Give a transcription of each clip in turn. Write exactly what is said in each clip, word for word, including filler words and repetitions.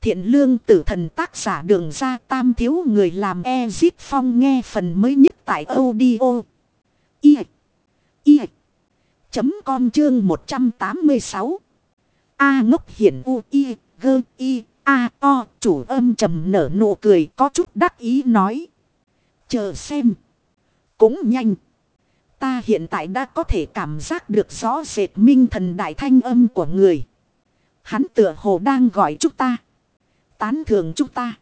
Thiện lương tử thần tác giả Đường Ra Tam thiếu người làm Ezip Phong nghe phần mới nhất tại audio. I. I. Chấm com chương một trăm tám mươi sáu. A ngốc hiển u i gơ i a o chủ âm trầm nở nụ cười có chút đắc ý nói. Chờ xem. Cũng nhanh. Ta hiện tại đã có thể cảm giác được rõ rệt minh thần đại thanh âm của người. Hắn tựa hồ đang gọi chúng ta. Tán thưởng chúng ta.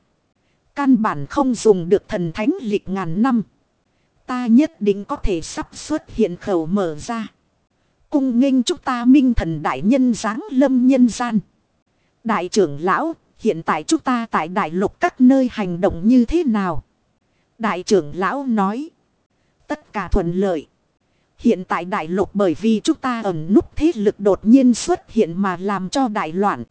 Căn bản không dùng được thần thánh lịch ngàn năm. Ta nhất định có thể sắp xuất hiện khẩu mở ra. Cung nghênh chúng ta minh thần đại nhân giáng lâm nhân gian. Đại trưởng lão, hiện tại chúng ta tại đại lục các nơi hành động như thế nào? Đại trưởng lão nói. Tất cả thuận lợi. Hiện tại đại lục bởi vì chúng ta ẩn núp thế lực đột nhiên xuất hiện mà làm cho đại loạn.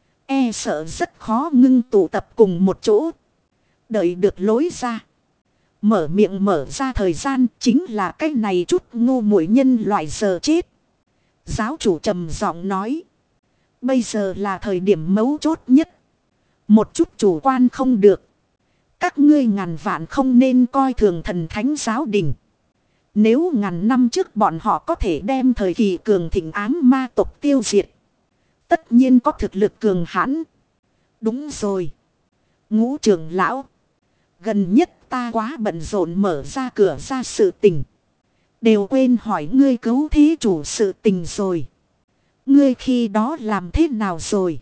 E sợ rất khó ngưng tụ tập cùng một chỗ. Đợi được lối ra. Mở miệng mở ra thời gian chính là cái này chút ngu muội nhân loại giờ chết. Giáo chủ trầm giọng nói. Bây giờ là thời điểm mấu chốt nhất. Một chút chủ quan không được. Các ngươi ngàn vạn không nên coi thường thần thánh giáo đình. Nếu ngàn năm trước bọn họ có thể đem thời kỳ cường thịnh ám ma tộc tiêu diệt. Tất nhiên có thực lực cường hãn. Đúng rồi. Ngũ trưởng lão. Gần nhất ta quá bận rộn mở ra cửa ra sự tình. Đều quên hỏi ngươi cứu thí chủ sự tình rồi. Ngươi khi đó làm thế nào rồi?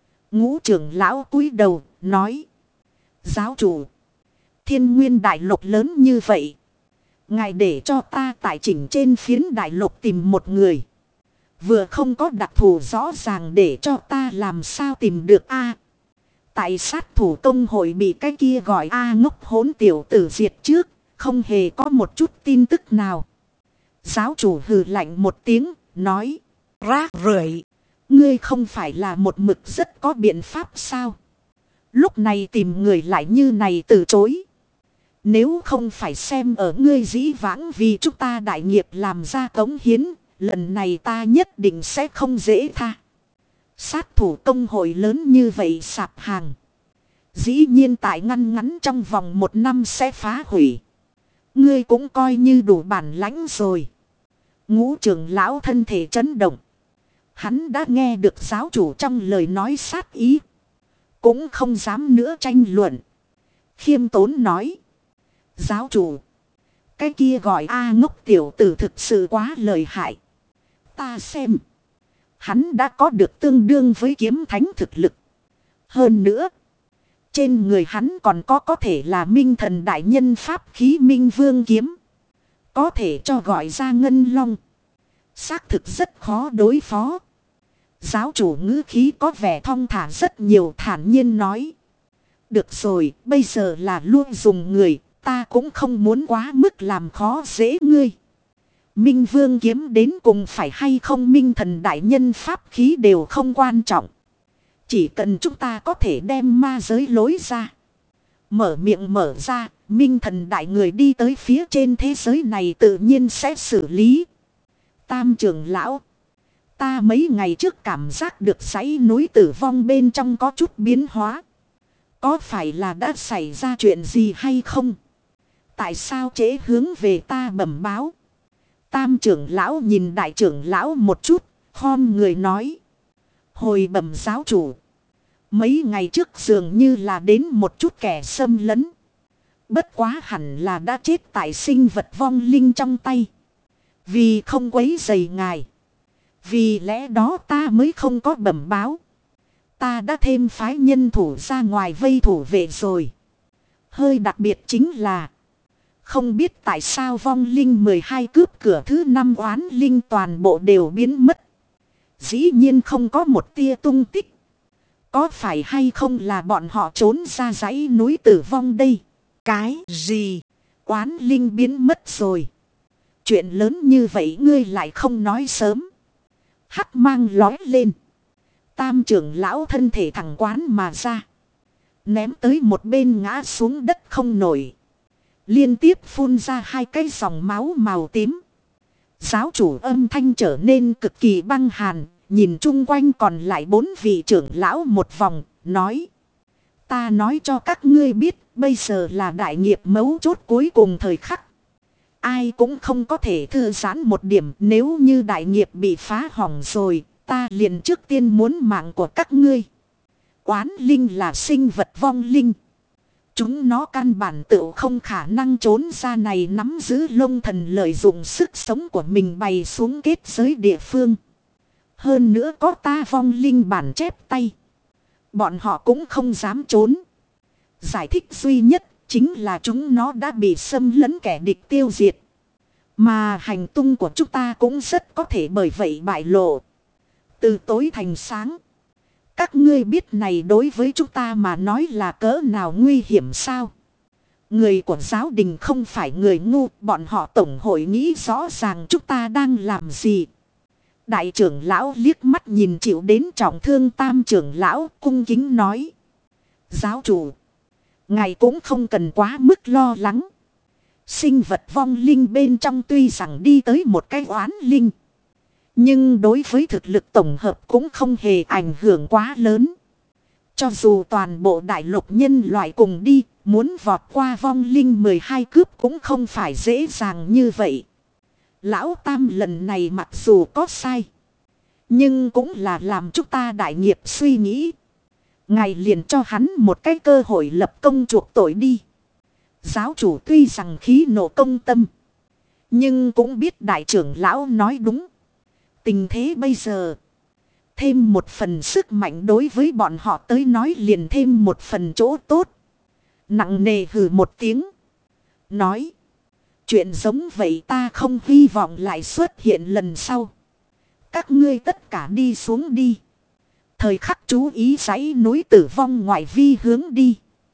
Ngũ trưởng lão cúi đầu nói. Giáo chủ. Thiên nguyên đại lục lớn như vậy. Ngài để cho ta tại chỉnh trên phiến đại lục tìm một người. Vừa không có đặc thù rõ ràng để cho ta làm sao tìm được a. Tại sát thủ công hội bị cái kia gọi a ngốc hỗn tiểu tử diệt trước. Không hề có một chút tin tức nào. Giáo chủ hừ lạnh một tiếng, nói. Rác rưởi, ngươi không phải là một mực rất có biện pháp sao? Lúc này tìm người lại như này từ chối. Nếu không phải xem ở ngươi dĩ vãng vì chúng ta đại nghiệp làm ra cống hiến, lần này ta nhất định sẽ không dễ tha. Sát thủ công hội lớn như vậy sạp hàng. Dĩ nhiên tại ngăn ngắn trong vòng một năm sẽ phá hủy. Ngươi cũng coi như đủ bản lãnh rồi. Ngũ trưởng lão thân thể chấn động. Hắn đã nghe được giáo chủ trong lời nói sát ý. Cũng không dám nữa tranh luận. Khiêm tốn nói. Giáo chủ. Cái kia gọi A ngốc tiểu tử thực sự quá lợi hại. Ta xem. Hắn đã có được tương đương với kiếm thánh thực lực. Hơn nữa. Trên người hắn còn có có thể là minh thần đại nhân pháp khí minh vương kiếm. Có thể cho gọi ra ngân long. Xác thực rất khó đối phó. Giáo chủ ngữ khí có vẻ thong thả rất nhiều, thản nhiên nói. Được rồi, bây giờ là luôn dùng người, ta cũng không muốn quá mức làm khó dễ ngươi. Minh vương kiếm đến cùng phải hay không minh thần đại nhân pháp khí đều không quan trọng. Chỉ cần chúng ta có thể đem ma giới lối ra. Mở miệng mở ra, minh thần đại người đi tới phía trên thế giới này tự nhiên sẽ xử lý. Tam trưởng lão. Ta mấy ngày trước cảm giác được dãy núi tử vong bên trong có chút biến hóa. Có phải là đã xảy ra chuyện gì hay không? Tại sao trễ hướng về ta bẩm báo? Tam trưởng lão nhìn đại trưởng lão một chút, khom người nói. Hồi bẩm giáo chủ. Mấy ngày trước dường như là đến một chút kẻ xâm lấn. Bất quá hẳn là đã chết tại sinh vật vong linh trong tay. Vì không quấy rầy ngài. Vì lẽ đó ta mới không có bẩm báo. Ta đã thêm phái nhân thủ ra ngoài vây thủ vệ rồi. Hơi đặc biệt chính là. Không biết tại sao vong linh mười hai cướp cửa thứ năm oán linh toàn bộ đều biến mất. Dĩ nhiên không có một tia tung tích. Có phải hay không là bọn họ trốn ra dãy núi tử vong đây? Cái gì? Oán linh biến mất rồi. Chuyện lớn như vậy ngươi lại không nói sớm. Hắc mang lói lên. Tam trưởng lão thân thể thẳng quán mà ra. Ném tới một bên ngã xuống đất không nổi. Liên tiếp phun ra hai cái dòng máu màu tím. Giáo chủ âm thanh trở nên cực kỳ băng hàn. Nhìn chung quanh còn lại bốn vị trưởng lão một vòng. Nói. Ta nói cho các ngươi biết, bây giờ là đại nghiệp mấu chốt cuối cùng thời khắc. Ai cũng không có thể thư giãn một điểm, nếu như đại nghiệp bị phá hỏng rồi, ta liền trước tiên muốn mạng của các ngươi. Oán linh là sinh vật vong linh. Chúng nó căn bản tự không khả năng trốn ra này, nắm giữ lông thần lợi dụng sức sống của mình bày xuống kết giới địa phương. Hơn nữa có ta vong linh bản chép tay. Bọn họ cũng không dám trốn. Giải thích duy nhất chính là chúng nó đã bị xâm lấn kẻ địch tiêu diệt. Mà hành tung của chúng ta cũng rất có thể bởi vậy bại lộ. Từ tối thành sáng. Các ngươi biết này đối với chúng ta mà nói là cỡ nào nguy hiểm sao? Người của giáo đình không phải người ngu, bọn họ tổng hội nghĩ rõ ràng chúng ta đang làm gì. Đại trưởng lão liếc mắt nhìn chịu đến trọng thương tam trưởng lão, cung kính nói. Giáo chủ, ngài cũng không cần quá mức lo lắng. Sinh vật vong linh bên trong tuy rằng đi tới một cái oán linh, nhưng đối với thực lực tổng hợp cũng không hề ảnh hưởng quá lớn. Cho dù toàn bộ đại lục nhân loại cùng đi, muốn vọt qua vong linh mười hai cướp cũng không phải dễ dàng như vậy. Lão Tam lần này mặc dù có sai, nhưng cũng là làm chúng ta đại nghiệp suy nghĩ. Ngài liền cho hắn một cái cơ hội lập công chuộc tội đi. Giáo chủ tuy rằng khí nộ công tâm, nhưng cũng biết đại trưởng lão nói đúng. Tình thế bây giờ, thêm một phần sức mạnh đối với bọn họ tới nói liền thêm một phần chỗ tốt. Nặng nề hừ một tiếng. Nói. Chuyện giống vậy ta không hy vọng lại xuất hiện lần sau. Các ngươi tất cả đi xuống đi. Thời khắc chú ý dãy núi tử vong ngoại vi hướng đi.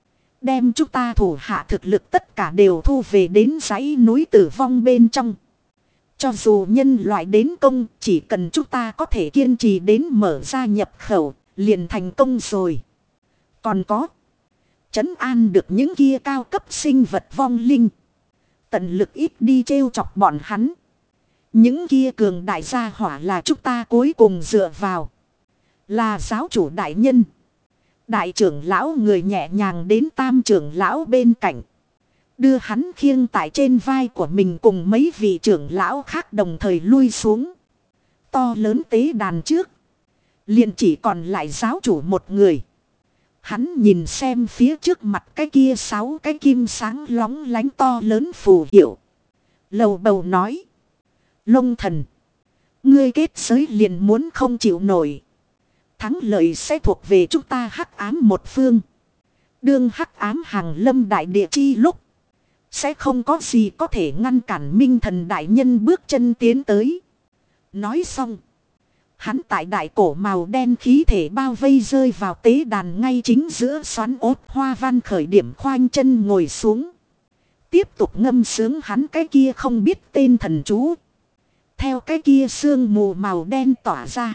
Đem chúng ta thủ hạ thực lực tất cả đều thu về đến dãy núi tử vong bên trong. Cho dù nhân loại đến công, chỉ cần chúng ta có thể kiên trì đến mở ra nhập khẩu, liền thành công rồi. Còn có, trấn an được những kia cao cấp sinh vật vong linh. Tận lực ít đi trêu chọc bọn hắn. Những kia cường đại gia hỏa là chúng ta cuối cùng dựa vào. Là giáo chủ đại nhân. Đại trưởng lão người nhẹ nhàng đến tam trưởng lão bên cạnh. Đưa hắn khiêng tại trên vai của mình cùng mấy vị trưởng lão khác đồng thời lui xuống. To lớn tế đàn trước. Liền chỉ còn lại giáo chủ một người. Hắn nhìn xem phía trước mặt cái kia sáu cái kim sáng lóng lánh to lớn phù hiệu. Lầu bầu nói. Lông thần. Ngươi kết giới liền muốn không chịu nổi. Thắng lợi sẽ thuộc về chúng ta hắc ám một phương. Đương hắc ám hàng lâm đại địa chi lúc. Sẽ không có gì có thể ngăn cản minh thần đại nhân bước chân tiến tới. Nói xong. Hắn tại đại cổ màu đen khí thể bao vây rơi vào tế đàn ngay chính giữa xoắn ốt hoa văn khởi điểm khoanh chân ngồi xuống. Tiếp tục ngâm sướng hắn cái kia không biết tên thần chú. Theo cái kia sương mù màu đen tỏa ra.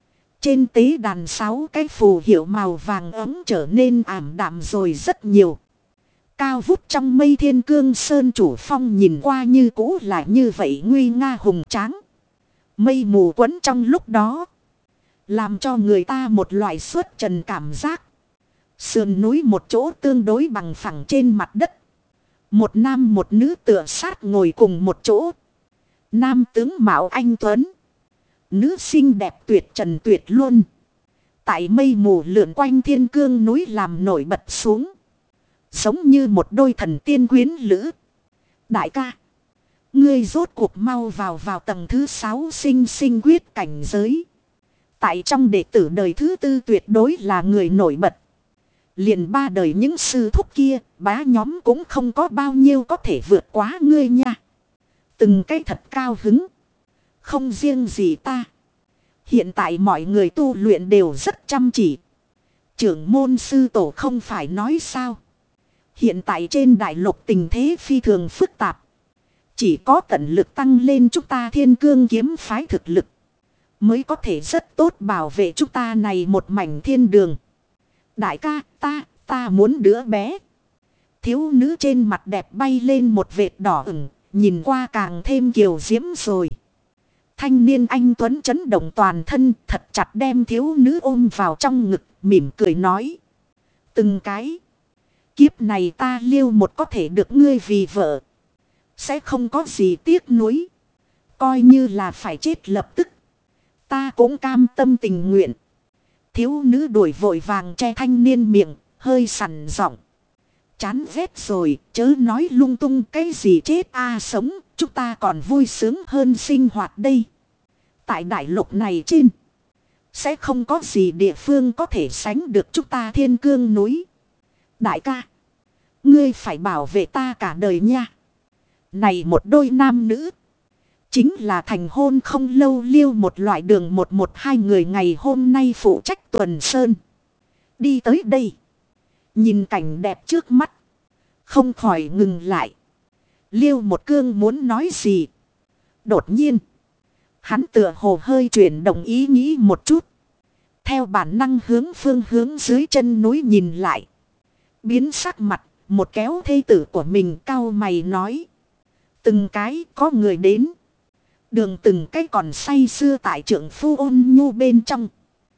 Trên tế đàn sáu cái phù hiệu màu vàng ấm trở nên ảm đạm rồi rất nhiều. Cao vút trong mây thiên cương sơn chủ phong nhìn qua như cũ là như vậy nguy nga hùng tráng. Mây mù quấn trong lúc đó. Làm cho người ta một loại xuất trần cảm giác. Sườn núi một chỗ tương đối bằng phẳng trên mặt đất. Một nam một nữ tựa sát ngồi cùng một chỗ. Nam tướng Mạo Anh Tuấn. Nữ xinh đẹp tuyệt trần tuyệt luôn. Tại mây mù lượn quanh thiên cương núi làm nổi bật xuống. Giống như một đôi thần tiên quyến lữ. Đại ca. Ngươi rốt cuộc mau vào vào tầng thứ sáu sinh sinh quyết cảnh giới. Tại trong đệ tử đời thứ tư tuyệt đối là người nổi bật. Liền ba đời những sư thúc kia, bá nhóm cũng không có bao nhiêu có thể vượt quá ngươi nha. Từng cái thật cao hứng. Không riêng gì ta. Hiện tại mọi người tu luyện đều rất chăm chỉ. Trưởng môn sư tổ không phải nói sao. Hiện tại trên đại lục tình thế phi thường phức tạp. Chỉ có tận lực tăng lên chúng ta thiên cương kiếm phái thực lực. Mới có thể rất tốt bảo vệ chúng ta này một mảnh thiên đường. Đại ca, ta, ta muốn đứa bé. Thiếu nữ trên mặt đẹp bay lên một vệt đỏ ửng, nhìn qua càng thêm kiều diễm rồi. Thanh niên anh Tuấn chấn động toàn thân, thật chặt đem thiếu nữ ôm vào trong ngực, mỉm cười nói. Từng cái. Kiếp này ta Liêu một có thể được ngươi vì vợ. Sẽ không có gì tiếc nuối. Coi như là phải chết lập tức. Ta cũng cam tâm tình nguyện. Thiếu nữ đuổi vội vàng che thanh niên miệng. Hơi sằn giọng. Chán ghét rồi. Chớ nói lung tung cái gì chết a sống. Chúng ta còn vui sướng hơn sinh hoạt đây. Tại đại lục này trên. Sẽ không có gì địa phương có thể sánh được chúng ta thiên cương núi. Đại ca. Ngươi phải bảo vệ ta cả đời nha. Này một đôi nam nữ. Chính là thành hôn không lâu Liêu một loại đường một một hai người ngày hôm nay phụ trách tuần sơn. Đi tới đây. Nhìn cảnh đẹp trước mắt. Không khỏi ngừng lại. Liêu một cương muốn nói gì. Đột nhiên. Hắn tựa hồ hơi chuyển động ý nghĩ một chút. Theo bản năng hướng phương hướng dưới chân núi nhìn lại. Biến sắc mặt. Một kéo thê tử của mình cau mày nói. Từng cái có người đến. Đường từng cái còn say sưa tại trượng phu ôn nhu bên trong.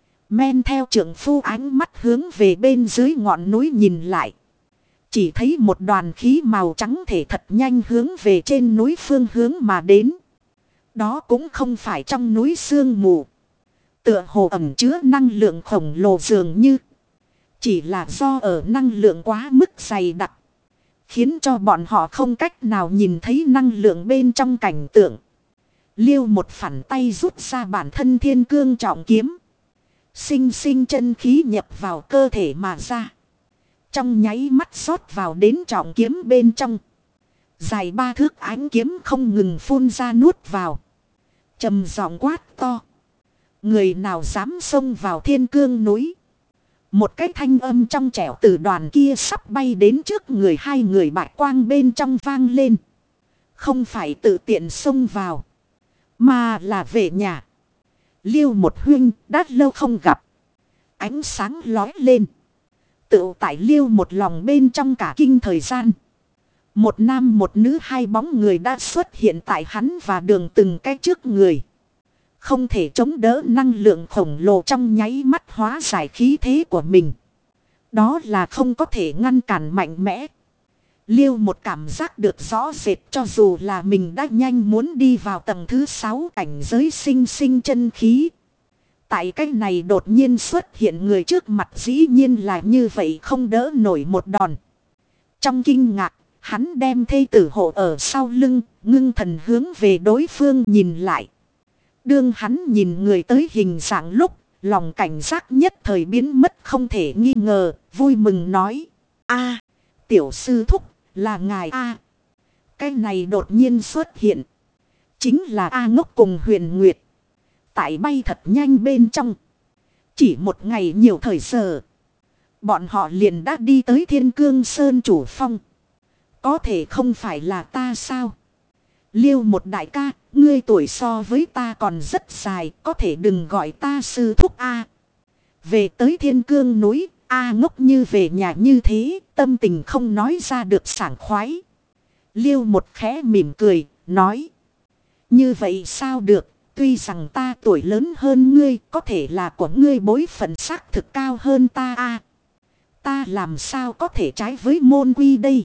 Men theo trượng phu ánh mắt hướng về bên dưới ngọn núi nhìn lại. Chỉ thấy một đoàn khí màu trắng thể thật nhanh hướng về trên núi phương hướng mà đến. Đó cũng không phải trong núi sương mù. Tựa hồ ẩn chứa năng lượng khổng lồ dường như. Chỉ là do ở năng lượng quá mức dày đặc. Khiến cho bọn họ không cách nào nhìn thấy năng lượng bên trong cảnh tượng. Liêu một phản tay rút ra bản thân thiên cương trọng kiếm. Sinh sinh chân khí nhập vào cơ thể mà ra. Trong nháy mắt rót vào đến trọng kiếm bên trong. Dài ba thước ánh kiếm không ngừng phun ra nuốt vào. Trầm giọng quát to. Người nào dám xông vào thiên cương núi. Một cái thanh âm trong trẻo từ đoàn kia sắp bay đến trước người hai người bạch quang bên trong vang lên. Không phải tự tiện xông vào. Mà là về nhà. Liêu một huynh đã lâu không gặp. Ánh sáng lói lên. Tự tại Liêu một lòng bên trong cả kinh thời gian. Một nam một nữ hai bóng người đã xuất hiện tại hắn và đường từng cái trước người. Không thể chống đỡ năng lượng khổng lồ trong nháy mắt hóa giải khí thế của mình. Đó là không có thể ngăn cản mạnh mẽ. Liêu một cảm giác được rõ rệt cho dù là mình đã nhanh muốn đi vào tầng thứ sáu cảnh giới sinh sinh chân khí. Tại cái này đột nhiên xuất hiện người trước mặt dĩ nhiên là như vậy không đỡ nổi một đòn. Trong kinh ngạc, hắn đem thê tử hộ ở sau lưng, ngưng thần hướng về đối phương nhìn lại. Đương hắn nhìn người tới hình dạng lúc, lòng cảnh giác nhất thời biến mất không thể nghi ngờ, vui mừng nói. A, tiểu sư thúc, là ngài A. Cái này đột nhiên xuất hiện. Chính là A Ngốc cùng Huyền Nguyệt. Tại bay thật nhanh bên trong. Chỉ một ngày nhiều thời giờ. Bọn họ liền đã đi tới Thiên Cương Sơn chủ phong. Có thể không phải là ta sao? Liêu một đại ca, ngươi tuổi so với ta còn rất dài, có thể đừng gọi ta sư thúc A. Về tới Thiên Cương núi, A Ngốc như về nhà như thế, tâm tình không nói ra được sảng khoái. Liêu một khẽ mỉm cười, nói. Như vậy sao được, tuy rằng ta tuổi lớn hơn ngươi, có thể là của ngươi bối phận xác thực cao hơn ta A. Ta làm sao có thể trái với môn quy đây?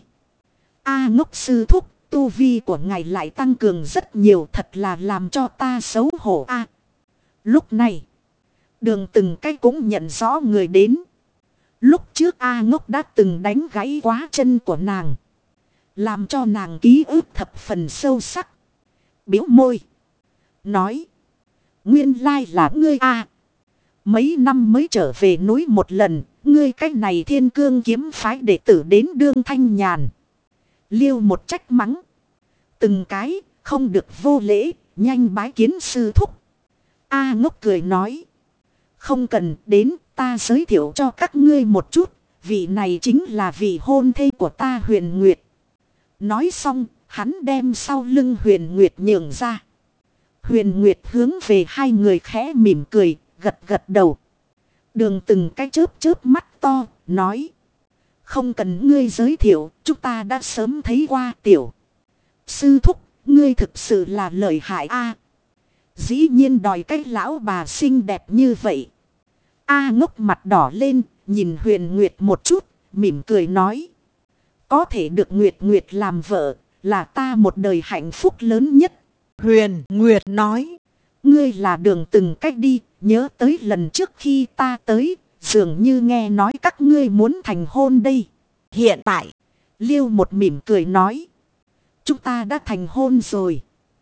A Ngốc sư thúc. Tu vi của ngài lại tăng cường rất nhiều thật là làm cho ta xấu hổ a. Lúc này, đường từng cái cũng nhận rõ người đến. Lúc trước A Ngốc đã từng đánh gãy quá chân của nàng. Làm cho nàng ký ức thập phần sâu sắc. Biểu môi. Nói. Nguyên lai là ngươi A. Mấy năm mới trở về núi một lần. Ngươi cách này Thiên Cương kiếm phái đệ tử đến đương thanh nhàn. Liêu một trách mắng. Từng cái, không được vô lễ, nhanh bái kiến sư thúc. A Ngốc cười nói. Không cần đến, ta giới thiệu cho các ngươi một chút. Vị này chính là vị hôn thê của ta Huyền Nguyệt. Nói xong, hắn đem sau lưng Huyền Nguyệt nhường ra. Huyền Nguyệt hướng về hai người khẽ mỉm cười, gật gật đầu. Đường từng cái chớp chớp mắt to, nói. Không cần ngươi giới thiệu, chúng ta đã sớm thấy qua tiểu. Sư thúc, ngươi thực sự là lợi hại a. Dĩ nhiên đòi cái lão bà xinh đẹp như vậy. A Ngốc mặt đỏ lên, nhìn Huyền Nguyệt một chút, mỉm cười nói. Có thể được Nguyệt Nguyệt làm vợ, là ta một đời hạnh phúc lớn nhất. Huyền Nguyệt nói. Ngươi là Đường từng cách đi, nhớ tới lần trước khi ta tới, dường như nghe nói các ngươi muốn thành hôn đây. Hiện tại, Liêu một mỉm cười nói. Chúng ta đã thành hôn rồi.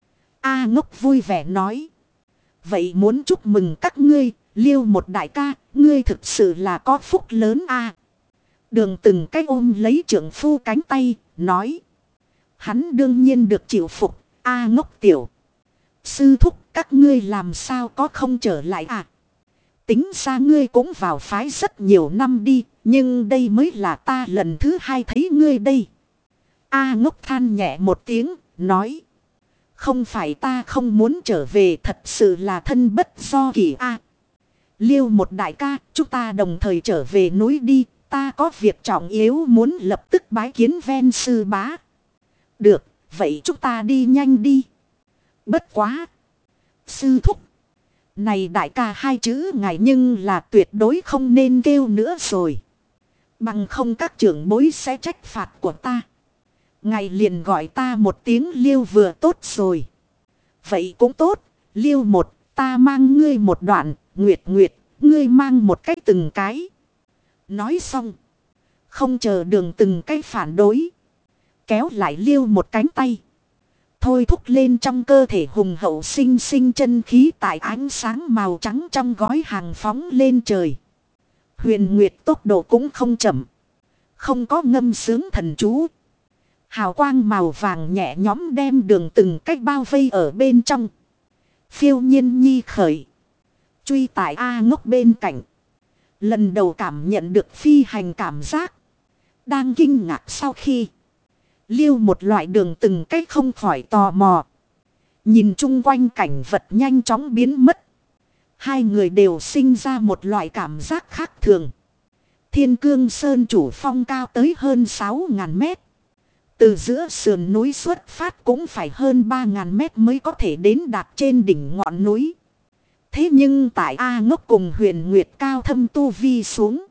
A Ngốc vui vẻ nói. Vậy muốn chúc mừng các ngươi, Liêu một đại ca, ngươi thực sự là có phúc lớn a. Đường từng cách ôm lấy trưởng phu cánh tay, nói. Hắn đương nhiên được chịu phục, A Ngốc tiểu. Sư thúc các ngươi làm sao có không trở lại à? Tính ra ngươi cũng vào phái rất nhiều năm đi, nhưng đây mới là ta lần thứ hai thấy ngươi đây. A Ngốc than nhẹ một tiếng, nói. Không phải ta không muốn trở về, thật sự là thân bất do kỳ a. Liêu một đại ca, chúng ta đồng thời trở về núi đi, ta có việc trọng yếu muốn lập tức bái kiến ven sư bá. Được, vậy chúng ta đi nhanh đi. Bất quá. Sư thúc. Này đại ca hai chữ ngài nhưng là tuyệt đối không nên kêu nữa rồi. Bằng không các trưởng bối sẽ trách phạt của ta. Ngài liền gọi ta một tiếng Liêu vừa tốt rồi. Vậy cũng tốt, Liêu một, ta mang ngươi một đoạn, Nguyệt Nguyệt, ngươi mang một cách từng cái. Nói xong. Không chờ Đường từng cái phản đối. Kéo lại Liêu một cánh tay. Thôi thúc lên trong cơ thể hùng hậu sinh sinh chân khí tại ánh sáng màu trắng trong gói hàng phóng lên trời. Huyền Nguyệt tốc độ cũng không chậm. Không có ngâm sướng thần chú. Hào quang màu vàng nhẹ nhõm đem Đường từng cách bao vây ở bên trong. Phiêu nhiên nhi khởi. Truy tại A Ngốc bên cạnh. Lần đầu cảm nhận được phi hành cảm giác. Đang kinh ngạc sau khi. Liêu một loại Đường từng cách không khỏi tò mò. Nhìn chung quanh cảnh vật nhanh chóng biến mất. Hai người đều sinh ra một loại cảm giác khác thường. Thiên Cương Sơn chủ phong cao tới hơn sáu ngàn mét. Từ giữa sườn núi xuất phát cũng phải hơn ba ngàn mét mới có thể đến đạt trên đỉnh ngọn núi. Thế nhưng tại A Ngốc cùng Huyền Nguyệt cao thâm tu vi xuống.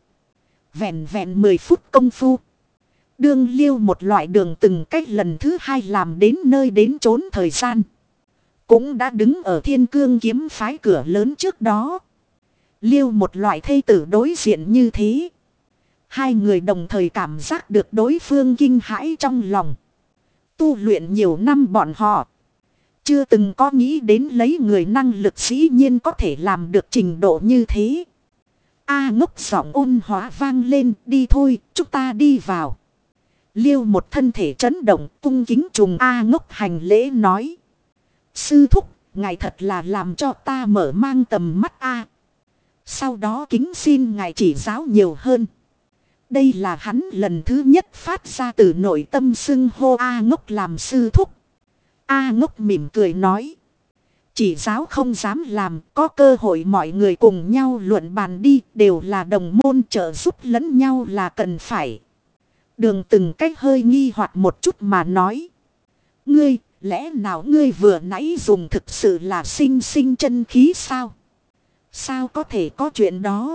Vẹn vẹn mười phút công phu. Đương Liêu một loại Đường từng cách lần thứ hai làm đến nơi đến chốn thời gian. Cũng đã đứng ở Thiên Cương kiếm phái cửa lớn trước đó. Liêu một loại thây tử đối diện như thế. Hai người đồng thời cảm giác được đối phương kinh hãi trong lòng. Tu luyện nhiều năm bọn họ. Chưa từng có nghĩ đến lấy người năng lực dĩ nhiên có thể làm được trình độ như thế. A Ngốc giọng ôn hóa vang lên, đi thôi, chúng ta đi vào. Liêu một thân thể chấn động, cung kính trùng A Ngốc hành lễ nói. Sư thúc, ngài thật là làm cho ta mở mang tầm mắt A. Sau đó kính xin ngài chỉ giáo nhiều hơn. Đây là hắn lần thứ nhất phát ra từ nội tâm xưng hô A Ngốc làm sư thúc. A Ngốc mỉm cười nói. Chỉ giáo không dám làm, có cơ hội mọi người cùng nhau luận bàn đi, đều là đồng môn trợ giúp lẫn nhau là cần phải. Đường từng cách hơi nghi hoặc một chút mà nói. Ngươi, lẽ nào ngươi vừa nãy dùng thực sự là sinh sinh chân khí sao? Sao có thể có chuyện đó?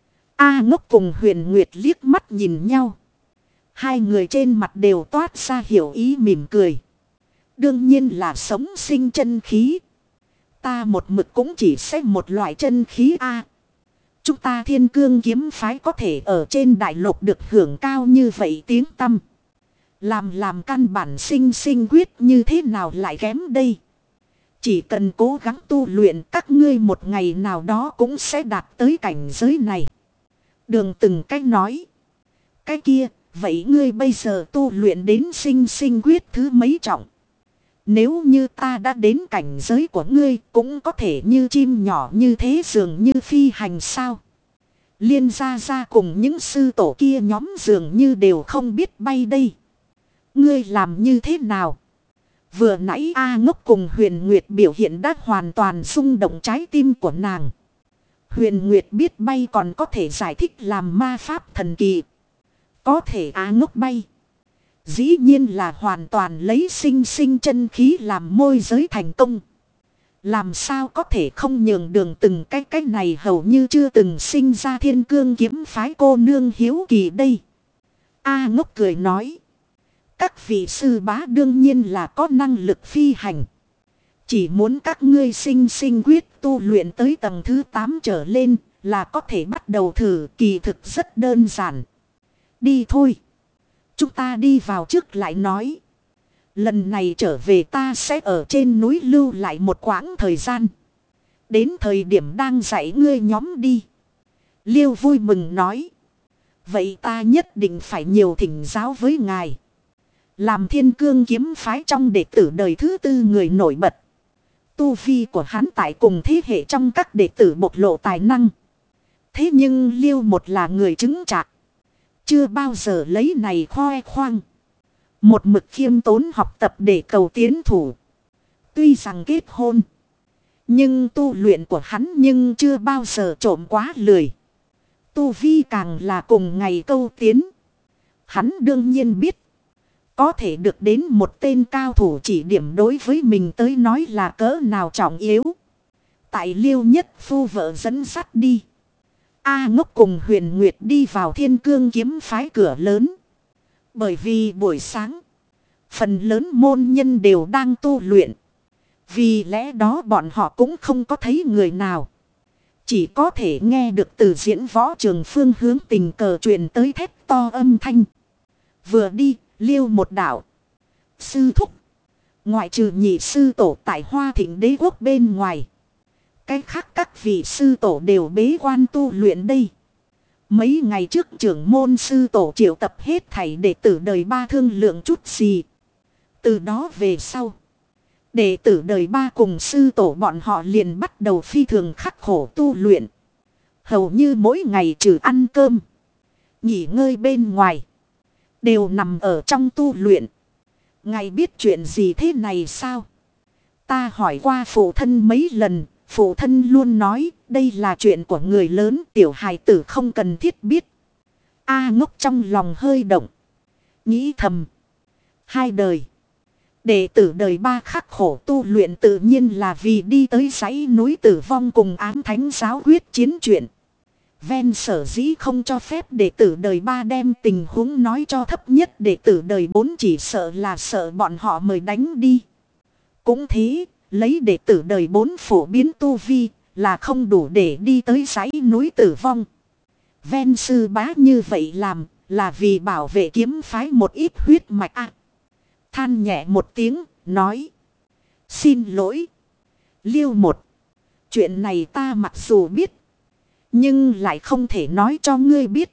A Ngốc cùng Huyền Nguyệt liếc mắt nhìn nhau. Hai người trên mặt đều toát ra hiểu ý mỉm cười. Đương nhiên là sống sinh chân khí. Ta một mực cũng chỉ xét một loại chân khí A. Chúng ta Thiên Cương kiếm phái có thể ở trên đại lục được hưởng cao như vậy tiếng tăm. Làm làm căn bản sinh sinh quyết như thế nào lại kém đây? Chỉ cần cố gắng tu luyện các ngươi một ngày nào đó cũng sẽ đạt tới cảnh giới này. Đường từng cách nói. Cái kia, vậy ngươi bây giờ tu luyện đến sinh sinh quyết thứ mấy trọng? Nếu như ta đã đến cảnh giới của ngươi cũng có thể như chim nhỏ như thế dường như phi hành sao? Liên gia gia cùng những sư tổ kia nhóm dường như đều không biết bay đây. Ngươi làm như thế nào? Vừa nãy A Ngốc cùng Huyền Nguyệt biểu hiện đã hoàn toàn rung động trái tim của nàng. Huyền Nguyệt biết bay còn có thể giải thích làm ma pháp thần kỳ. Có thể A Ngốc bay. Dĩ nhiên là hoàn toàn lấy sinh sinh chân khí làm môi giới thành công. Làm sao có thể không nhường đường từng cái cái này hầu như chưa từng sinh ra thiên cương kiếm phái cô nương hiếu kỳ đây. A Ngốc cười nói. Các vị sư bá đương nhiên là có năng lực phi hành. Chỉ muốn các ngươi sinh sinh quyết tu luyện tới tầng thứ tám trở lên là có thể bắt đầu thử, kỳ thực rất đơn giản. Đi thôi. Chúng ta đi vào trước lại nói. Lần này trở về ta sẽ ở trên núi lưu lại một quãng thời gian. Đến thời điểm đang dạy ngươi nhóm đi. Liêu vui mừng nói. Vậy ta nhất định phải nhiều thỉnh giáo với ngài. Làm thiên cương kiếm phái trong đệ tử đời thứ tư người nổi bật. Tu vi của hắn tại cùng thế hệ trong các đệ tử bộc lộ tài năng. Thế nhưng Liêu một là người chứng chạc. Chưa bao giờ lấy này khoe khoang. Một mực khiêm tốn học tập để cầu tiến thủ. Tuy rằng kết hôn. Nhưng tu luyện của hắn nhưng chưa bao giờ trộm quá lười. Tu vi càng là cùng ngày câu tiến. Hắn đương nhiên biết. Có thể được đến một tên cao thủ chỉ điểm đối với mình tới nói là cỡ nào trọng yếu. Tại Liêu Nhất Phu vợ dẫn dắt đi. A Ngốc cùng Huyền Nguyệt đi vào thiên cương kiếm phái cửa lớn. Bởi vì buổi sáng. Phần lớn môn nhân đều đang tu luyện. Vì lẽ đó bọn họ cũng không có thấy người nào. Chỉ có thể nghe được từ diễn võ trường phương hướng tình cờ truyền tới thét to âm thanh. Vừa đi, Liêu một đạo. Sư thúc. Ngoại trừ nhị sư tổ tại Hoa Thịnh Đế quốc bên ngoài. Cái khác các vị sư tổ đều bế quan tu luyện đây. Mấy ngày trước trưởng môn sư tổ triệu tập hết thảy đệ tử đời ba thương lượng chút gì. Từ đó về sau. Đệ tử đời ba cùng sư tổ bọn họ liền bắt đầu phi thường khắc khổ tu luyện. Hầu như mỗi ngày trừ ăn cơm. Nghỉ ngơi bên ngoài. Đều nằm ở trong tu luyện. Ngài biết chuyện gì thế này sao? Ta hỏi qua phụ thân mấy lần. Phụ thân luôn nói đây là chuyện của người lớn, tiểu hài tử không cần thiết biết. A Ngốc trong lòng hơi động. Nghĩ thầm. Hai đời. Đệ tử đời ba khắc khổ tu luyện tự nhiên là vì đi tới dãy núi tử vong cùng ám thánh giáo quyết chiến chuyện. Ven sở dĩ không cho phép đệ tử đời ba đem tình huống nói cho thấp nhất, đệ tử đời bốn chỉ sợ là sợ bọn họ mời đánh đi. Cũng thế, lấy đệ tử đời bốn phổ biến tu vi là không đủ để đi tới dãy núi tử vong. Ven sư bá như vậy làm là vì bảo vệ kiếm phái một ít huyết mạch a. Than nhẹ một tiếng, nói. Xin lỗi. Liêu một. Chuyện này ta mặc dù biết. Nhưng lại không thể nói cho ngươi biết.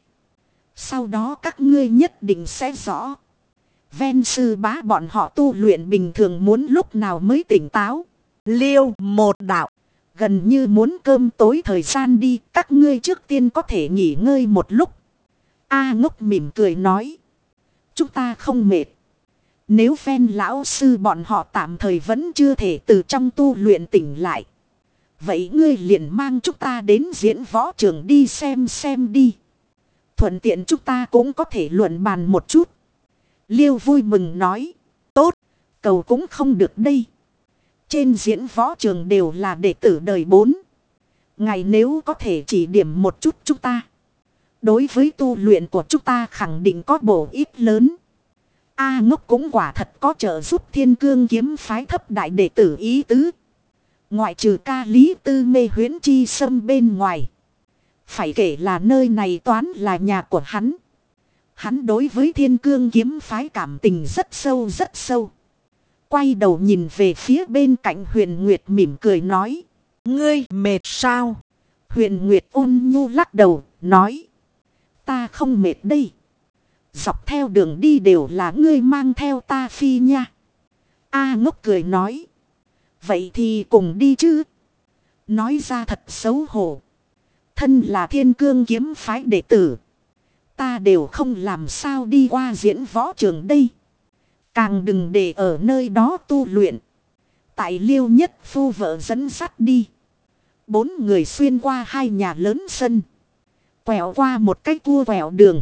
Sau đó các ngươi nhất định sẽ rõ. Ven sư bá bọn họ tu luyện bình thường muốn lúc nào mới tỉnh táo. Liêu một đạo. Gần như muốn cơm tối thời gian đi. Các ngươi trước tiên có thể nghỉ ngơi một lúc. A Ngốc mỉm cười nói. Chúng ta không mệt. Nếu ven lão sư bọn họ tạm thời vẫn chưa thể từ trong tu luyện tỉnh lại. Vậy ngươi liền mang chúng ta đến diễn võ trường đi xem xem đi. Thuận tiện chúng ta cũng có thể luận bàn một chút. Liêu vui mừng nói. Tốt, cầu cũng không được đây. Trên diễn võ trường đều là đệ tử đời bốn. Ngài nếu có thể chỉ điểm một chút chúng ta. Đối với tu luyện của chúng ta khẳng định có bổ ích lớn. A Ngốc cũng quả thật có trợ giúp thiên cương kiếm phái thấp đại đệ tử ý tứ. Ngoại trừ ca lý tư mê huyễn chi sâm bên ngoài. Phải kể là nơi này toán là nhà của hắn. Hắn đối với thiên cương kiếm phái cảm tình rất sâu rất sâu. Quay đầu nhìn về phía bên cạnh Huyền Nguyệt mỉm cười nói. Ngươi mệt sao? Huyền Nguyệt ôn nhu lắc đầu, nói. Ta không mệt đây. Dọc theo đường đi đều là ngươi mang theo ta phi nha. A Ngốc cười nói. Vậy thì cùng đi chứ. Nói ra thật xấu hổ. Thân là thiên cương kiếm phái đệ tử. Ta đều không làm sao đi qua diễn võ trường đây. Càng đừng để ở nơi đó tu luyện. Tại Liêu Nhất Phu vợ dẫn dắt đi. Bốn người xuyên qua hai nhà lớn sân. Quẹo qua một cái cua quẹo đường.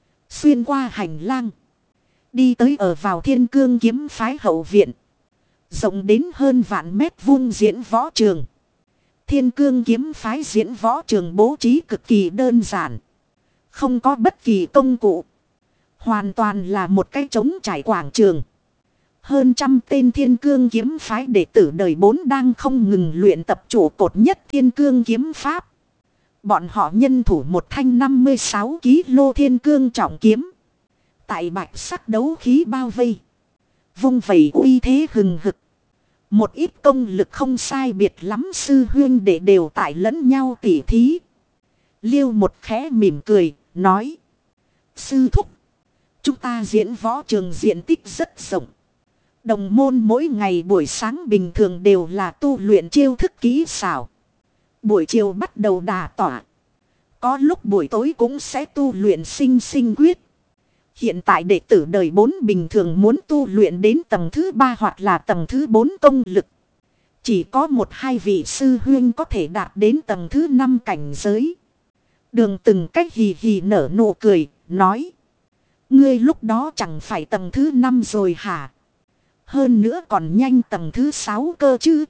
Xuyên qua hành lang. Đi tới ở vào thiên cương kiếm phái hậu viện. Rộng đến hơn vạn mét vuông diễn võ trường. Thiên cương kiếm phái diễn võ trường bố trí cực kỳ đơn giản. Không có bất kỳ công cụ. Hoàn toàn là một cái trống trải quảng trường. Hơn trăm tên thiên cương kiếm phái đệ tử đời bốn đang không ngừng luyện tập trụ cột nhất thiên cương kiếm pháp. Bọn họ nhân thủ một thanh năm mươi sáu ki lô gam thiên cương trọng kiếm. Tại bạch sắc đấu khí bao vây. Vung vẩy uy thế hừng hực. Một ít công lực không sai biệt lắm sư huyên đệ đều tại lẫn nhau tỉ thí. Liêu một khẽ mỉm cười, nói. Sư thúc, chúng ta diễn võ trường diện tích rất rộng. Đồng môn mỗi ngày buổi sáng bình thường đều là tu luyện chiêu thức kỹ xảo. Buổi chiều bắt đầu đả tỏa. Có lúc buổi tối cũng sẽ tu luyện sinh sinh quyết. Hiện tại đệ tử đời bốn bình thường muốn tu luyện đến tầng thứ ba hoặc là tầng thứ bốn công lực. Chỉ có một hai vị sư huyên có thể đạt đến tầng thứ năm cảnh giới. Đường từng cách hì hì nở nụ cười, nói. Ngươi lúc đó chẳng phải tầng thứ năm rồi hả? Hơn nữa còn nhanh tầng thứ sáu cơ chứ.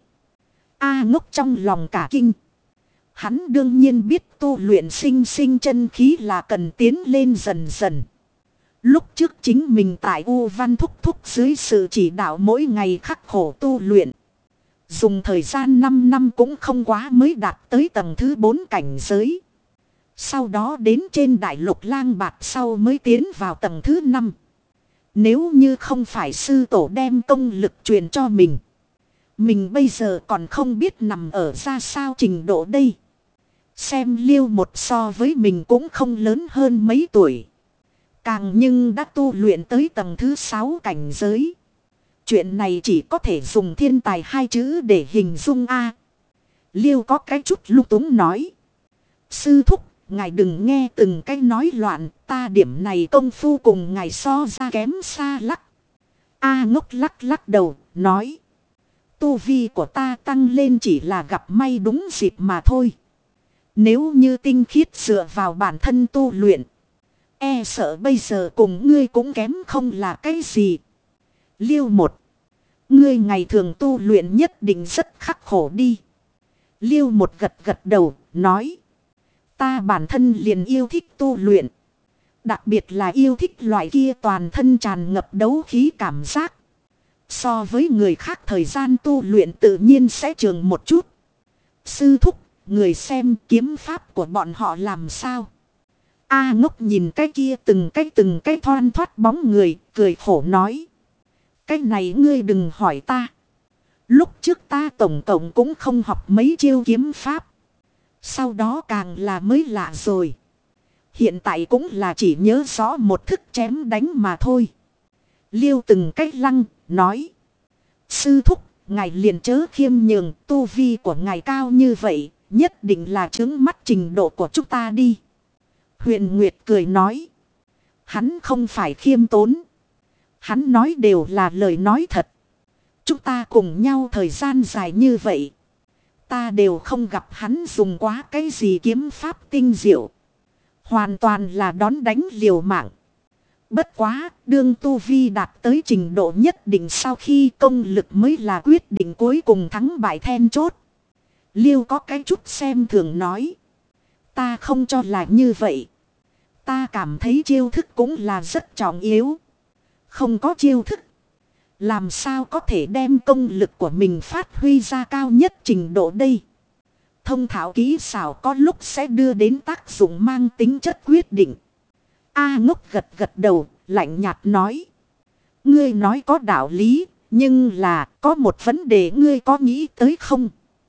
A ngốc trong lòng cả kinh. Hắn đương nhiên biết tu luyện sinh sinh chân khí là cần tiến lên dần dần. Lúc trước chính mình tại U Văn Thúc Thúc dưới sự chỉ đạo mỗi ngày khắc khổ tu luyện. Dùng thời gian năm năm cũng không quá mới đạt tới tầng thứ bốn cảnh giới. Sau đó đến trên đại lục lang bạt sau mới tiến vào tầng thứ năm. Nếu như không phải sư tổ đem công lực truyền cho mình. Mình bây giờ còn không biết nằm ở ra sao trình độ đây. Xem Liêu một so với mình cũng không lớn hơn mấy tuổi. Càng nhưng đã tu luyện tới tầng thứ sáu cảnh giới. Chuyện này chỉ có thể dùng thiên tài hai chữ để hình dung a. Liêu có cái chút lung túng nói. Sư thúc, ngài đừng nghe từng cái nói loạn, ta điểm này công phu cùng ngài so ra kém xa lắc. A ngốc lắc lắc đầu, nói. Tu vi của ta tăng lên chỉ là gặp may đúng dịp mà thôi. Nếu như tinh khiết dựa vào bản thân tu luyện. E sợ bây giờ cùng ngươi cũng kém không là cái gì. Liêu một. Ngươi ngày thường tu luyện nhất định rất khắc khổ đi. Liêu một gật gật đầu, nói. Ta bản thân liền yêu thích tu luyện. Đặc biệt là yêu thích loại kia toàn thân tràn ngập đấu khí cảm giác. So với người khác thời gian tu luyện tự nhiên sẽ trường một chút. Sư thúc, người xem kiếm pháp của bọn họ làm sao. A ngốc nhìn cái kia từng cái từng cái thoăn thoát bóng người, cười khổ nói. Cái này ngươi đừng hỏi ta. Lúc trước ta tổng cộng cũng không học mấy chiêu kiếm pháp. Sau đó càng là mới lạ rồi. Hiện tại cũng là chỉ nhớ rõ một thức chém đánh mà thôi. Liêu từng cái lăng, nói. Sư thúc, ngài liền chớ khiêm nhường, tu vi của ngài cao như vậy, nhất định là chứng mắt trình độ của chúng ta đi. Huyền Nguyệt cười nói. Hắn không phải khiêm tốn. Hắn nói đều là lời nói thật. Chúng ta cùng nhau thời gian dài như vậy. Ta đều không gặp hắn dùng quá cái gì kiếm pháp tinh diệu. Hoàn toàn là đón đánh liều mạng. Bất quá, đương tu vi đạt tới trình độ nhất định sau khi công lực mới là quyết định cuối cùng thắng bại then chốt. Liêu có cái chút xem thường nói. Ta không cho là như vậy. Ta cảm thấy chiêu thức cũng là rất trọng yếu. Không có chiêu thức. Làm sao có thể đem công lực của mình phát huy ra cao nhất trình độ đây. Thông thạo kỹ xảo có lúc sẽ đưa đến tác dụng mang tính chất quyết định. A ngốc gật gật đầu, lạnh nhạt nói. Ngươi nói có đạo lý, nhưng là có một vấn đề ngươi có nghĩ tới không?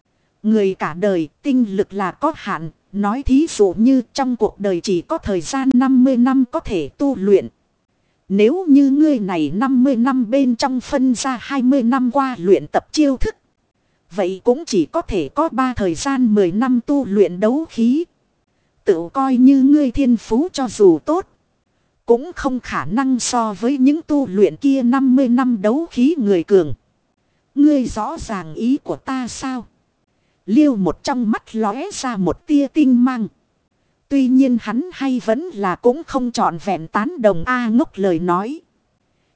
Người cả đời tinh lực là có hạn, nói thí dụ như trong cuộc đời chỉ có thời gian năm mươi năm có thể tu luyện. Nếu như ngươi này năm mươi năm bên trong phân ra hai mươi năm qua luyện tập chiêu thức. Vậy cũng chỉ có thể có ba thời gian mười năm tu luyện đấu khí. Tự coi như ngươi thiên phú cho dù tốt. Cũng không khả năng so với những tu luyện kia năm mươi năm đấu khí người cường. Ngươi rõ ràng ý của ta sao? Liêu một trong mắt lóe ra một tia tinh mang. Tuy nhiên hắn hay vẫn là cũng không trọn vẹn tán đồng A ngốc lời nói.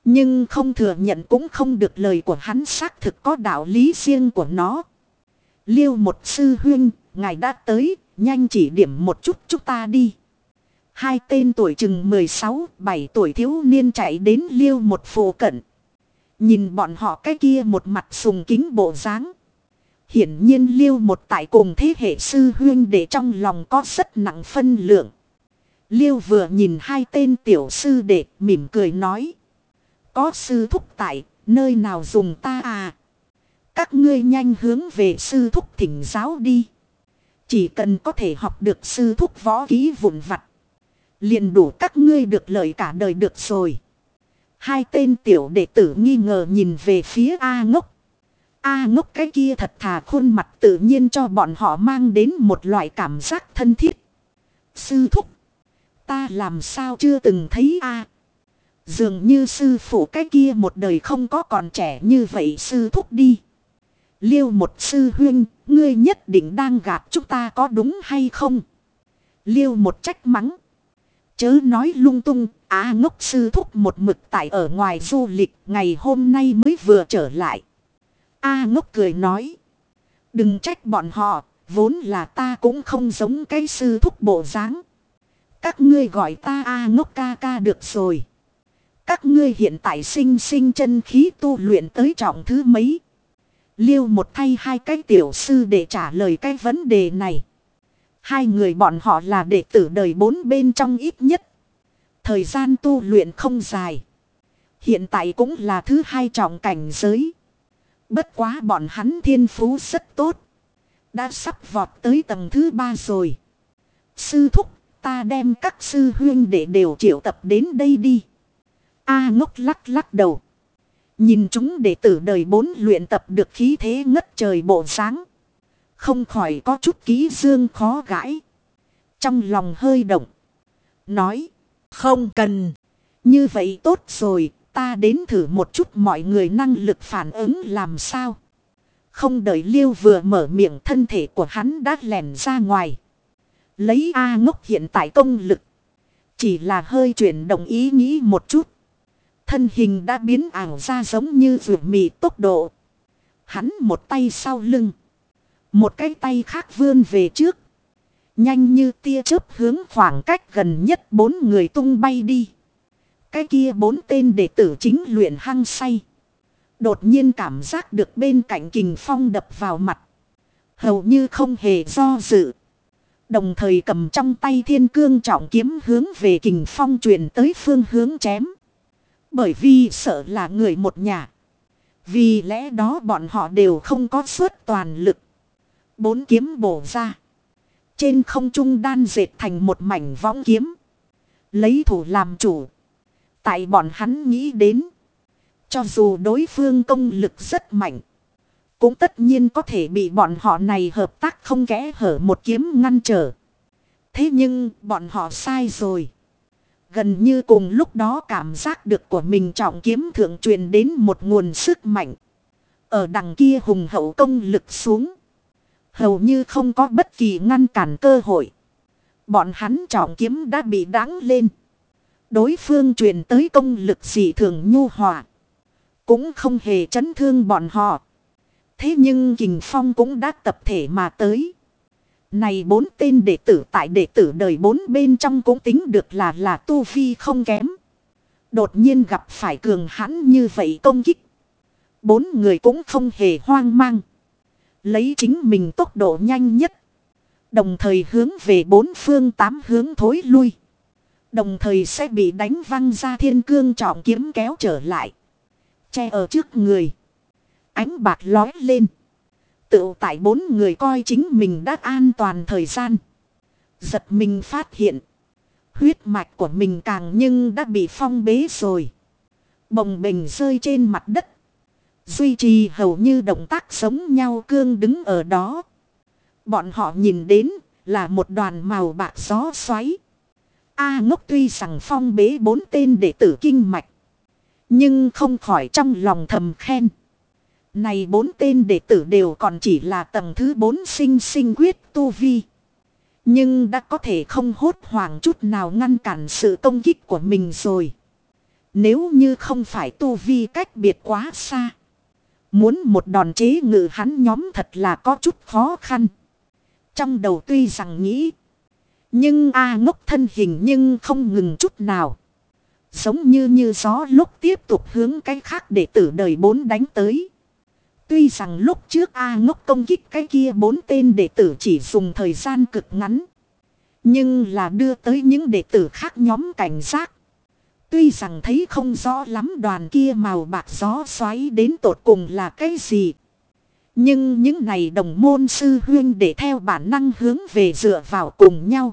Nhưng không thừa nhận cũng không được, lời của hắn xác thực có đạo lý riêng của nó. Liêu một sư huynh, ngài đã tới, nhanh chỉ điểm một chút chúng ta đi. Hai tên tuổi chừng mười sáu, bảy tuổi thiếu niên chạy đến Liêu một phụ cận. Nhìn bọn họ cái kia một mặt sùng kính bộ dáng. Hiển nhiên Liêu một tại cùng thế hệ sư huynh để trong lòng có rất nặng phân lượng. Liêu vừa nhìn hai tên tiểu sư đệ mỉm cười nói. Có sư thúc tại, nơi nào dùng ta à? Các ngươi nhanh hướng về sư thúc thỉnh giáo đi. Chỉ cần có thể học được sư thúc võ kỹ vụn vặt, liền đủ các ngươi được lợi cả đời được rồi. Hai tên tiểu đệ tử nghi ngờ nhìn về phía A Ngốc. A Ngốc cái kia thật thà khuôn mặt tự nhiên cho bọn họ mang đến một loại cảm giác thân thiết. Sư thúc, ta làm sao chưa từng thấy A? Dường như sư phụ cái kia một đời không có còn trẻ như vậy sư thúc đi. Liêu một sư huynh, ngươi nhất định đang gạt chúng ta có đúng hay không? Liêu một trách mắng. Chớ nói lung tung, Á Ngốc sư thúc một mực tại ở ngoài du lịch, ngày hôm nay mới vừa trở lại. A Ngốc cười nói. Đừng trách bọn họ, vốn là ta cũng không giống cái sư thúc bộ dáng. Các ngươi gọi ta A Ngốc ca ca được rồi. Các ngươi hiện tại sinh sinh chân khí tu luyện tới trọng thứ mấy? Liêu một thay hai cái tiểu sư để trả lời cái vấn đề này. Hai người bọn họ là đệ tử đời bốn bên trong ít nhất. Thời gian tu luyện không dài. Hiện tại cũng là thứ hai trọng cảnh giới. Bất quá bọn hắn thiên phú rất tốt. Đã sắp vọt tới tầng thứ ba rồi. Sư thúc, ta đem các sư huynh đệ đều triệu tập đến đây đi. A Ngốc lắc lắc đầu. Nhìn chúng đệ tử đời bốn luyện tập được khí thế ngất trời bộ dáng, không khỏi có chút ký dương khó gãi. Trong lòng hơi động. Nói. Không cần. Như vậy tốt rồi. Ta đến thử một chút mọi người năng lực phản ứng làm sao. Không đợi Liêu vừa mở miệng, thân thể của hắn đã lẻn ra ngoài. Lấy A Ngốc hiện tại công lực, chỉ là hơi chuyển động ý nghĩ một chút, thân hình đã biến ảo ra giống như ruột mì tốc độ. Hắn một tay sau lưng, một cái tay khác vươn về trước. Nhanh như tia chớp hướng khoảng cách gần nhất bốn người tung bay đi. Cái kia bốn tên đệ tử chính luyện hăng say. Đột nhiên cảm giác được bên cạnh kình phong đập vào mặt. Hầu như không hề do dự. Đồng thời cầm trong tay thiên cương trọng kiếm hướng về kình phong truyền tới phương hướng chém. Bởi vì sợ là người một nhà. Vì lẽ đó bọn họ đều không có suất toàn lực. Bốn kiếm bổ ra. Trên không trung đan dệt thành một mảnh võng kiếm. Lấy thủ làm chủ. Tại bọn hắn nghĩ đến. Cho dù đối phương công lực rất mạnh, cũng tất nhiên có thể bị bọn họ này hợp tác không kẽ hở một kiếm ngăn trở. Thế nhưng bọn họ sai rồi. Gần như cùng lúc đó cảm giác được của mình trọng kiếm thượng truyền đến một nguồn sức mạnh. Ở đằng kia hùng hậu công lực xuống, hầu như không có bất kỳ ngăn cản cơ hội. Bọn hắn trọng kiếm đã bị đáng lên. Đối phương truyền tới công lực dị thường nhu hòa, cũng không hề chấn thương bọn họ. Thế nhưng kình phong cũng đã tập thể mà tới. Này bốn tên đệ tử tại đệ tử đời bốn bên trong cũng tính được là là tu vi không kém. Đột nhiên gặp phải cường hãn như vậy công kích. Bốn người cũng không hề hoang mang. Lấy chính mình tốc độ nhanh nhất. Đồng thời hướng về bốn phương tám hướng thối lui. Đồng thời sẽ bị đánh văng ra thiên cương trọng kiếm kéo trở lại. Che ở trước người. Ánh bạc lói lên. Tự tại bốn người coi chính mình đã an toàn thời gian. Giật mình phát hiện. Huyết mạch của mình càng nhưng đã bị phong bế rồi. Bồng bềnh rơi trên mặt đất. Duy trì hầu như động tác giống nhau cương đứng ở đó. Bọn họ nhìn đến là một đoàn màu bạc gió xoáy. A Ngốc tuy rằng phong bế bốn tên đệ tử kinh mạch, nhưng không khỏi trong lòng thầm khen. Này bốn tên đệ tử đều còn chỉ là tầng thứ bốn sinh sinh quyết tu vi. Nhưng đã có thể không hốt hoảng chút nào ngăn cản sự công kích của mình rồi. Nếu như không phải tu vi cách biệt quá xa. Muốn một đòn chế ngự hắn nhóm thật là có chút khó khăn. Trong đầu tuy rằng nghĩ. Nhưng A Ngốc thân hình nhưng không ngừng chút nào. Giống như như gió lúc tiếp tục hướng cái khác đệ tử đời bốn đánh tới. Tuy rằng lúc trước A Ngốc công kích cái kia bốn tên đệ tử chỉ dùng thời gian cực ngắn. Nhưng là đưa tới những đệ tử khác nhóm cảnh giác. Tuy rằng thấy không rõ lắm đoàn kia màu bạc gió xoáy đến tột cùng là cái gì. Nhưng những này đồng môn sư huyên để theo bản năng hướng về dựa vào cùng nhau.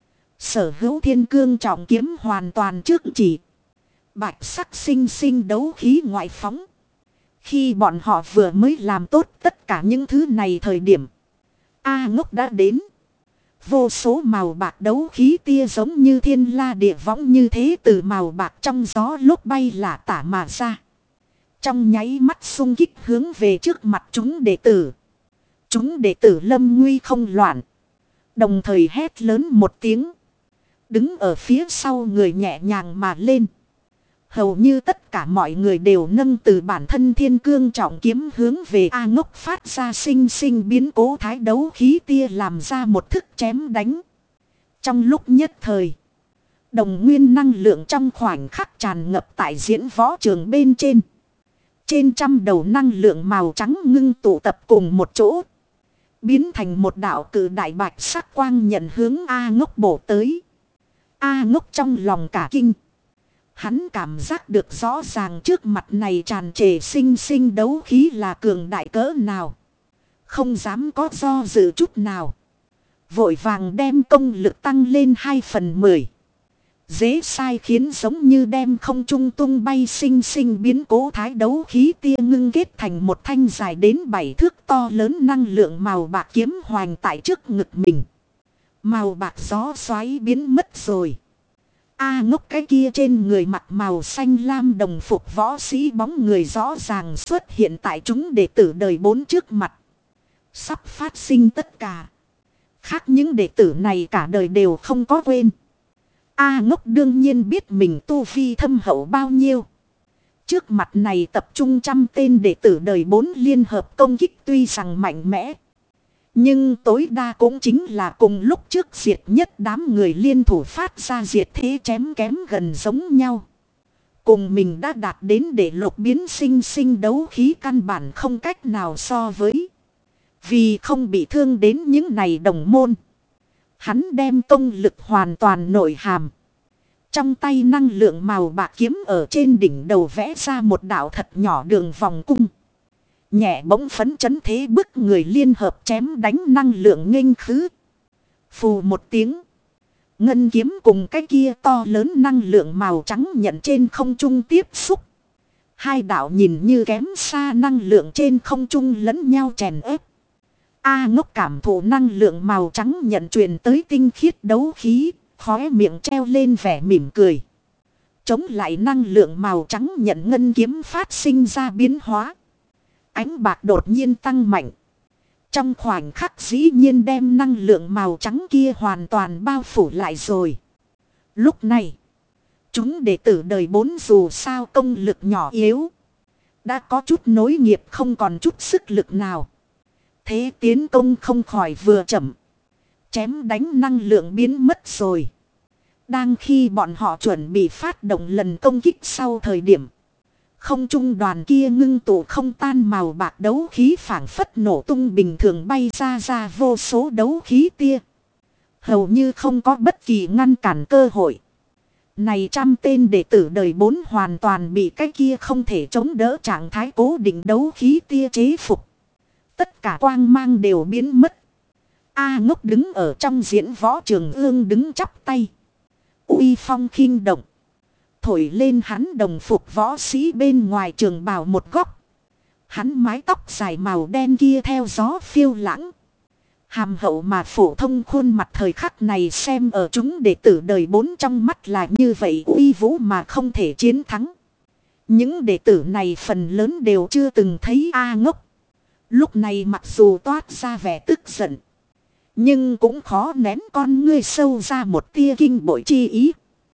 Sở hữu thiên cương trọng kiếm hoàn toàn trước chỉ. Bạch sắc sinh sinh đấu khí ngoại phóng. Khi bọn họ vừa mới làm tốt tất cả những thứ này thời điểm. A Ngốc đã đến. Vô số màu bạc đấu khí tia giống như thiên la địa võng như thế từ màu bạc trong gió lúc bay lả tả mà ra. Trong nháy mắt xung kích hướng về trước mặt chúng đệ tử. Chúng đệ tử lâm nguy không loạn. Đồng thời hét lớn một tiếng. Đứng ở phía sau người nhẹ nhàng mà lên. Hầu như tất cả mọi người đều nâng từ bản thân thiên cương trọng kiếm hướng về A Ngốc phát ra sinh sinh biến cố thái đấu khí tia làm ra một thức chém đánh. Trong lúc nhất thời, đồng nguyên năng lượng trong khoảnh khắc tràn ngập tại diễn võ trường bên trên. Trên trăm đầu năng lượng màu trắng ngưng tụ tập cùng một chỗ. Biến thành một đạo cự đại bạch sắc quang nhận hướng A Ngốc bổ tới. A Ngốc trong lòng cả kinh. Hắn cảm giác được rõ ràng trước mặt này tràn trề sinh sinh đấu khí là cường đại cỡ nào. Không dám có do dự chút nào. Vội vàng đem công lực tăng lên hai phần mười. Dễ sai khiến giống như đem không trung tung bay sinh sinh biến cố thái đấu khí tia ngưng kết thành một thanh dài đến bảy thước to lớn năng lượng màu bạc kiếm hoành tại trước ngực mình. Màu bạc gió xoáy biến mất rồi. A Ngốc cái kia trên người mặt màu xanh lam đồng phục võ sĩ bóng người rõ ràng xuất hiện tại chúng đệ tử đời bốn trước mặt. Sắp phát sinh tất cả. Khác những đệ tử này cả đời đều không có quên. A Ngốc đương nhiên biết mình tu vi thâm hậu bao nhiêu. Trước mặt này tập trung trăm tên đệ tử đời bốn liên hợp công kích tuy rằng mạnh mẽ. Nhưng tối đa cũng chính là cùng lúc trước diệt nhất đám người liên thủ phát ra diệt thế chém kém gần giống nhau. Cùng mình đã đạt đến để lục biến sinh sinh đấu khí căn bản không cách nào so với. Vì không bị thương đến những này đồng môn. Hắn đem công lực hoàn toàn nội hàm. Trong tay năng lượng màu bạc kiếm ở trên đỉnh đầu vẽ ra một đạo thật nhỏ đường vòng cung. Nhẹ bỗng phấn chấn thế bức người liên hợp chém đánh năng lượng nghênh khứ. Phù một tiếng. Ngân kiếm cùng cái kia to lớn năng lượng màu trắng nhận trên không trung tiếp xúc. Hai đạo nhìn như kém xa năng lượng trên không trung lẫn nhau chèn ép. A Ngốc cảm thụ năng lượng màu trắng nhận truyền tới tinh khiết đấu khí. Khóe miệng treo lên vẻ mỉm cười. Chống lại năng lượng màu trắng nhận ngân kiếm phát sinh ra biến hóa. Ánh bạc đột nhiên tăng mạnh. Trong khoảnh khắc dĩ nhiên đem năng lượng màu trắng kia hoàn toàn bao phủ lại rồi. Lúc này, chúng đệ tử đời bốn dù sao công lực nhỏ yếu. Đã có chút nối nghiệp không còn chút sức lực nào. Thế tiến công không khỏi vừa chậm. Chém đánh năng lượng biến mất rồi. Đang khi bọn họ chuẩn bị phát động lần công kích sau thời điểm. Không trung đoàn kia ngưng tụ không tan màu bạc đấu khí phảng phất nổ tung bình thường bay ra ra vô số đấu khí tia. Hầu như không có bất kỳ ngăn cản cơ hội. Này trăm tên đệ tử đời bốn hoàn toàn bị cái kia không thể chống đỡ trạng thái cố định đấu khí tia chế phục. Tất cả quang mang đều biến mất. A Ngốc đứng ở trong diễn võ trường ương đứng chắp tay. Uy phong khinh động. Thổi lên hắn đồng phục võ sĩ bên ngoài trường bào một góc. Hắn mái tóc dài màu đen kia theo gió phiêu lãng. Hàm hậu mà phổ thông khuôn mặt thời khắc này xem ở chúng đệ tử đời bốn trong mắt là như vậy uy vũ mà không thể chiến thắng. Những đệ tử này phần lớn đều chưa từng thấy A Ngốc. Lúc này mặc dù toát ra vẻ tức giận. Nhưng cũng khó nén con ngươi sâu ra một tia kinh bội chi ý.